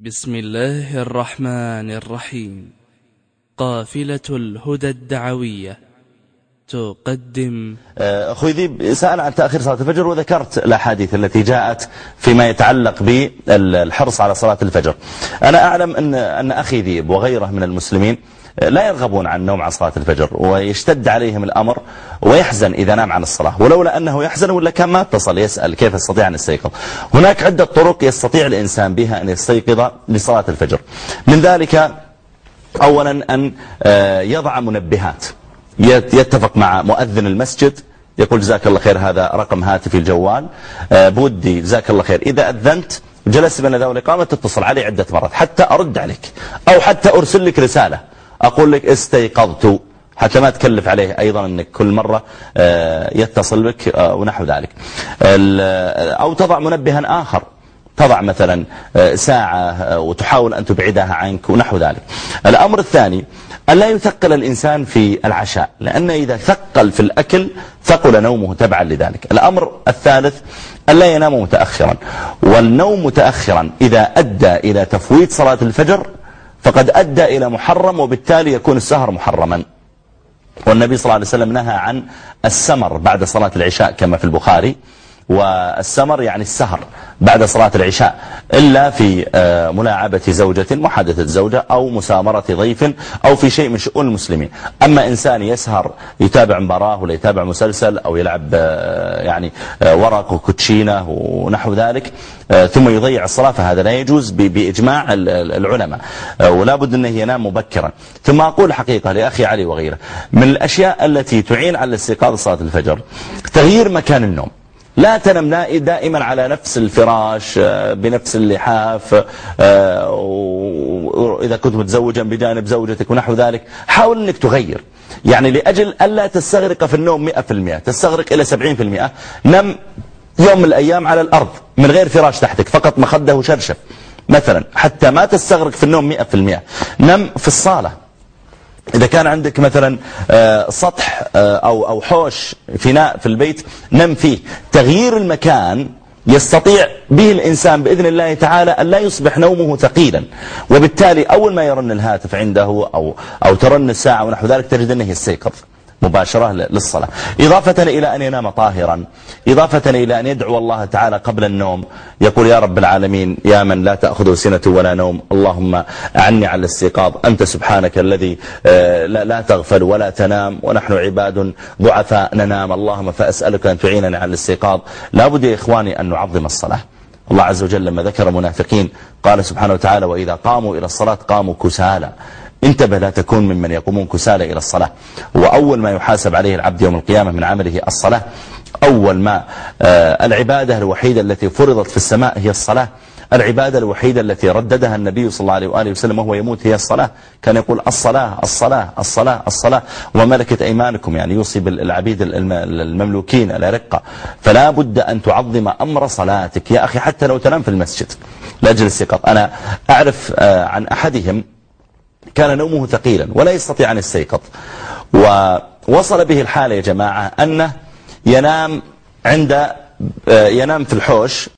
بسم الله الرحمن الرحيم. قافلة الهدى الدعوية تقدم. أخوي ذيب سأل عن تأخير صلاة الفجر، وذكرت الأحاديث التي جاءت فيما يتعلق بالحرص على صلاة الفجر. أنا أعلم أن أخي ذيب وغيره من المسلمين لا يرغبون عن النوم عن صلاة الفجر، ويشتد عليهم الأمر ويحزن إذا نام عن الصلاة، ولولا أنه يحزن ولا كان ما اتصل يسأل كيف يستطيع أن يستيقظ. هناك عدة طرق يستطيع الإنسان بها أن يستيقظ لصلاة الفجر. من ذلك أولا أن يضع منبهات، يتفق مع مؤذن المسجد يقول جزاك الله خير، هذا رقم هاتفي الجوال، بودي جزاك الله خير إذا أذنت جلست بين ذا والإقامة تتصل علي عدة مرات حتى أرد عليك، أو حتى أرسل لك رسالة أقول لك استيقظت، حتى ما تكلف عليه أيضا أنك كل مرة يتصل بك ونحو ذلك. أو تضع منبها آخر، تضع مثلا ساعة وتحاول أن تبعدها عنك ونحو ذلك. الأمر الثاني أن لا يثقل الإنسان في العشاء، لأن إذا ثقل في الأكل ثقل نومه تبعا لذلك. الأمر الثالث أن لا ينام متأخرا، والنوم متأخرا إذا أدى إلى تفويت صلاة الفجر فقد أدى إلى محرم، وبالتالي يكون السهر محرما. والنبي صلى الله عليه وسلم نهى عن السمر بعد صلاة العشاء كما في البخاري، والسمر يعني السهر بعد صلاة العشاء إلا في ملاعبة زوجة، محادثة زوجة، أو مسامرة ضيف، أو في شيء من شؤون المسلمين. أما إنسان يسهر يتابع مباراة ولا يتابع مسلسل أو يلعب يعني ورق وكوتشينة ونحو ذلك ثم يضيع الصلاة، فهذا لا يجوز بإجماع العلماء، ولا بد أنه ينام مبكرا. ثم أقول حقيقة لأخي علي وغيره، من الأشياء التي تعين على استيقاظ صلاة الفجر تغيير مكان النوم. لا تنم دائما على نفس الفراش بنفس اللحاف، إذا كنت متزوجا بجانب زوجتك ونحو ذلك. حاول أنك تغير، يعني لأجل ألا تستغرق في النوم 100%، تستغرق إلى 70%. نم يوم من الأيام على الأرض من غير فراش تحتك، فقط مخده وشرشف مثلا، حتى ما تستغرق في النوم 100%. نم في الصالة، إذا كان عندك مثلا سطح أو حوش فناء في البيت نم فيه. تغيير المكان يستطيع به الإنسان بإذن الله تعالى أن لا يصبح نومه ثقيلا، وبالتالي أول ما يرن الهاتف عنده أو ترن الساعة ونحو ذلك تجد أنه يستيقظ مباشرة للصلاة. إضافة إلى أن ينام طاهرا، إضافة إلى أن يدعو الله تعالى قبل النوم، يقول يا رب العالمين يا من لا تأخذه سنة ولا نوم، اللهم أعني على الاستيقاظ، أنت سبحانك الذي لا تغفل ولا تنام، ونحن عباد ضعفاء ننام، اللهم فأسألك أن تعينني على الاستيقاظ. لا بد يا إخواني أن نعظم الصلاة. الله عز وجل لما ذكر منافقين قال سبحانه وتعالى وإذا قاموا إلى الصلاة قاموا كسالى. انتبه لا تكون ممن يقومون كسالى إلى الصلاة. وأول ما يحاسب عليه العبد يوم القيامة من عمله الصلاة. أول ما العبادة الوحيدة التي فرضت في السماء هي الصلاة. العبادة الوحيدة التي رددها النبي صلى الله عليه وآله وسلم وهو يموت هي الصلاة. كان يقول الصلاة الصلاة الصلاة الصلاة، وملكت أيمانكم، يعني يوصي بالعبيد المملوكين الأرقة. فلا بد أن تعظم أمر صلاتك يا أخي، حتى لو تنام في المسجد لأجل الاستيقاظ. أنا أعرف عن أحدهم كان نومه ثقيلا ولا يستطيع أن يستيقظ، ووصل به الحال يا جماعة أنه ينام في الحوش